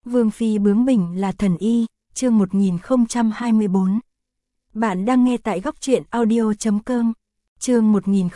Vương phi bướng bỉnh là thần y, chương 1024. Bạn đang nghe tại góc truyện audio.com. Chương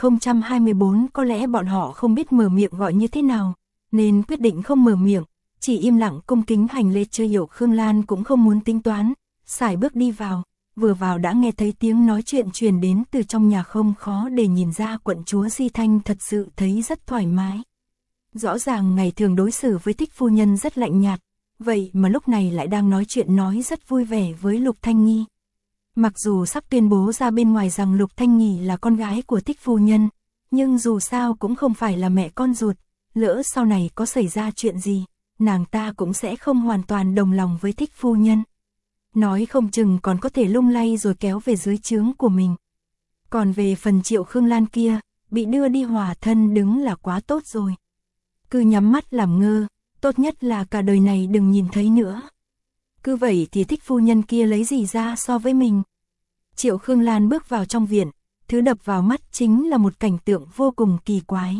1024, có lẽ bọn họ không biết mở miệng gọi như thế nào, nên quyết định không mở miệng, chỉ im lặng cung kính hành lễ. Chưa hiểu Khương Lan cũng không muốn tính toán, sải bước đi vào, vừa vào đã nghe thấy tiếng nói chuyện truyền đến từ trong nhà. Không khó để nhìn ra quận chúa Di Thanh thật sự thấy rất thoải mái. Rõ ràng ngày thường đối xử với Thích phu nhân rất lạnh nhạt, vậy mà lúc này lại đang nói chuyện nói rất vui vẻ với Lục Thanh Nghi. Mặc dù sắp tuyên bố ra bên ngoài rằng Lục Thanh Nghi là con gái của Thích phu nhân, nhưng dù sao cũng không phải là mẹ con ruột, lỡ sau này có xảy ra chuyện gì, nàng ta cũng sẽ không hoàn toàn đồng lòng với Thích phu nhân. Nói không chừng còn có thể lung lay rồi kéo về dưới trướng của mình. Còn về phần Triệu Khương Lan kia, bị đưa đi hòa thân đứng là quá tốt rồi. Cứ nhắm mắt làm ngơ, tốt nhất là cả đời này đừng nhìn thấy nữa. Cứ vậy thì Thích phu nhân kia lấy gì ra so với mình. Triệu Khương Lan bước vào trong viện, thứ đập vào mắt chính là một cảnh tượng vô cùng kỳ quái.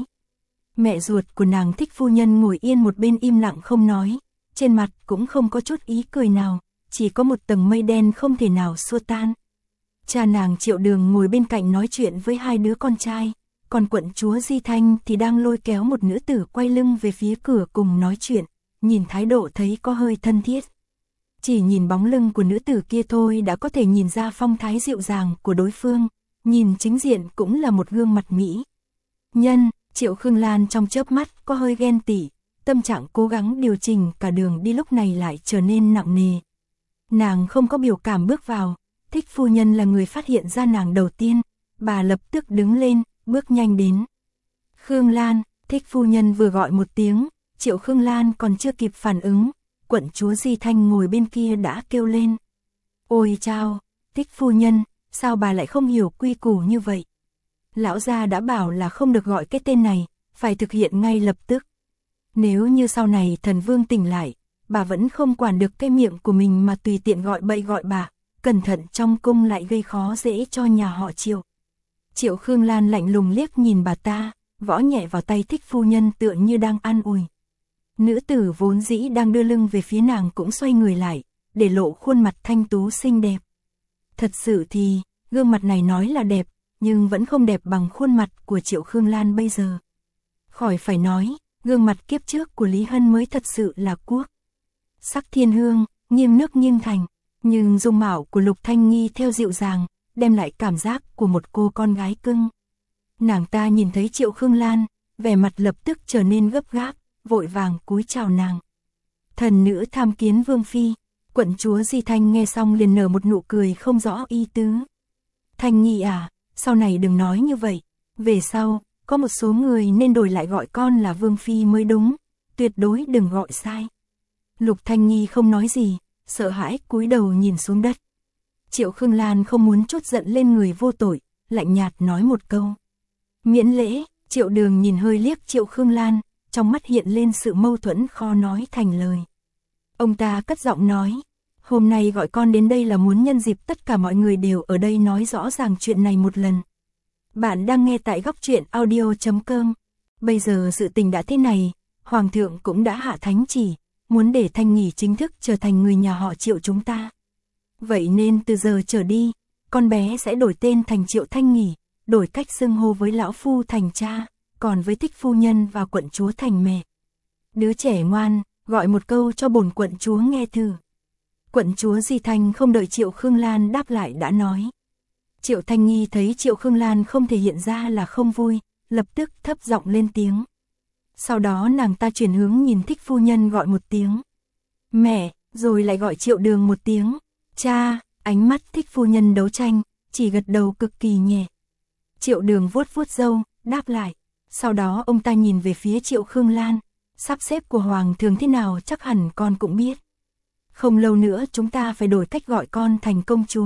Mẹ ruột của nàng Thích phu nhân ngồi yên một bên im lặng không nói, trên mặt cũng không có chút ý cười nào, chỉ có một tầng mây đen không thể nào xua tan. Cha nàng Triệu Đường ngồi bên cạnh nói chuyện với hai đứa con trai, còn quận chúa Di Thanh thì đang lôi kéo một nữ tử quay lưng về phía cửa cùng nói chuyện, nhìn thái độ thấy có hơi thân thiết. Chỉ nhìn bóng lưng của nữ tử kia thôi đã có thể nhìn ra phong thái dịu dàng của đối phương, nhìn chính diện cũng là một gương mặt mỹ nhân. Triệu Khương Lan trong chớp mắt có hơi ghen tị, tâm trạng cố gắng điều chỉnh cả đường đi lúc này lại trở nên nặng nề. Nàng không có biểu cảm bước vào, Thích phu nhân là người phát hiện ra nàng đầu tiên, bà lập tức đứng lên, bước nhanh đến. Khương Lan, Thích phu nhân vừa gọi một tiếng, Triệu Khương Lan còn chưa kịp phản ứng, quận chúa Di Thanh ngồi bên kia đã kêu lên. Ôi chao, Thích phu nhân, sao bà lại không hiểu quy củ như vậy? Lão gia đã bảo là không được gọi cái tên này, phải thực hiện ngay lập tức. Nếu như sau này thần vương tỉnh lại, bà vẫn không quản được cái miệng của mình mà tùy tiện gọi bậy gọi bạ, cẩn thận trong cung lại gây khó dễ cho nhà họ Triệu. Triệu Khương Lan lạnh lùng liếc nhìn bà ta, võ nhẹ vào tay Thích phu nhân tựa như đang an ủi. Nữ tử vốn dĩ đang đưa lưng về phía nàng cũng xoay người lại, để lộ khuôn mặt thanh tú xinh đẹp. Thật sự thì, gương mặt này nói là đẹp, nhưng vẫn không đẹp bằng khuôn mặt của Triệu Khương Lan bây giờ. Khỏi phải nói, gương mặt kiếp trước của Lý Hân mới thật sự là quốc sắc thiên hương, nghiêng nước nghiêng thành, nhưng dung mạo của Lục Thanh Nghi theo dịu dàng, đem lại cảm giác của một cô con gái cưng. Nàng ta nhìn thấy Triệu Khương Lan, vẻ mặt lập tức trở nên gấp gáp, vội vàng cúi chào nàng. Thần nữ tham kiến vương phi. Quận chúa Di Thanh nghe xong liền nở một nụ cười không rõ ý tứ. Thanh Nghi à, sau này đừng nói như vậy, về sau, có một số người nên đổi lại gọi con là vương phi mới đúng, tuyệt đối đừng gọi sai. Lục Thanh Nghi không nói gì, sợ hãi cúi đầu nhìn xuống đất. Triệu Khương Lan không muốn trút giận lên người vô tội, lạnh nhạt nói một câu. Miễn lễ. Triệu Đường nhìn hơi liếc Triệu Khương Lan, trong mắt hiện lên sự mâu thuẫn khó nói thành lời. Ông ta cất giọng nói, hôm nay gọi con đến đây là muốn nhân dịp tất cả mọi người đều ở đây nói rõ ràng chuyện này một lần. Bạn đang nghe tại góc truyện audio.com. Bây giờ sự tình đã thế này, Hoàng thượng cũng đã hạ thánh chỉ, muốn để Thanh Nghi chính thức trở thành người nhà họ Triệu chúng ta. Vậy nên từ giờ trở đi, con bé sẽ đổi tên thành Triệu Thanh Nghi, đổi cách xưng hô với lão phu thành cha, còn với Thích phu nhân và quận chúa thành mẹ. Đứa trẻ ngoan, gọi một câu cho bổn quận chúa nghe thử. Quận chúa Di Thanh không đợi Triệu Khương Lan đáp lại đã nói. Triệu Thanh Nghi thấy Triệu Khương Lan không thể hiện ra là không vui, lập tức thấp giọng lên tiếng. Sau đó nàng ta chuyển hướng nhìn Thích phu nhân gọi một tiếng. Mẹ, rồi lại gọi Triệu Đường một tiếng. Cha, ánh mắt Thích phu nhân đấu tranh, chỉ gật đầu cực kỳ nhẹ. Triệu Đường vuốt vuốt râu, đáp lại. Sau đó ông ta nhìn về phía Triệu Khương Lan. Sắp xếp của Hoàng thượng thế nào chắc hẳn con cũng biết. Không lâu nữa chúng ta phải đổi cách gọi con thành công chúa.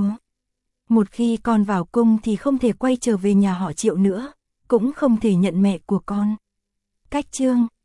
Một khi con vào cung thì không thể quay trở về nhà họ Triệu nữa, cũng không thể nhận mẹ của con. Cách chương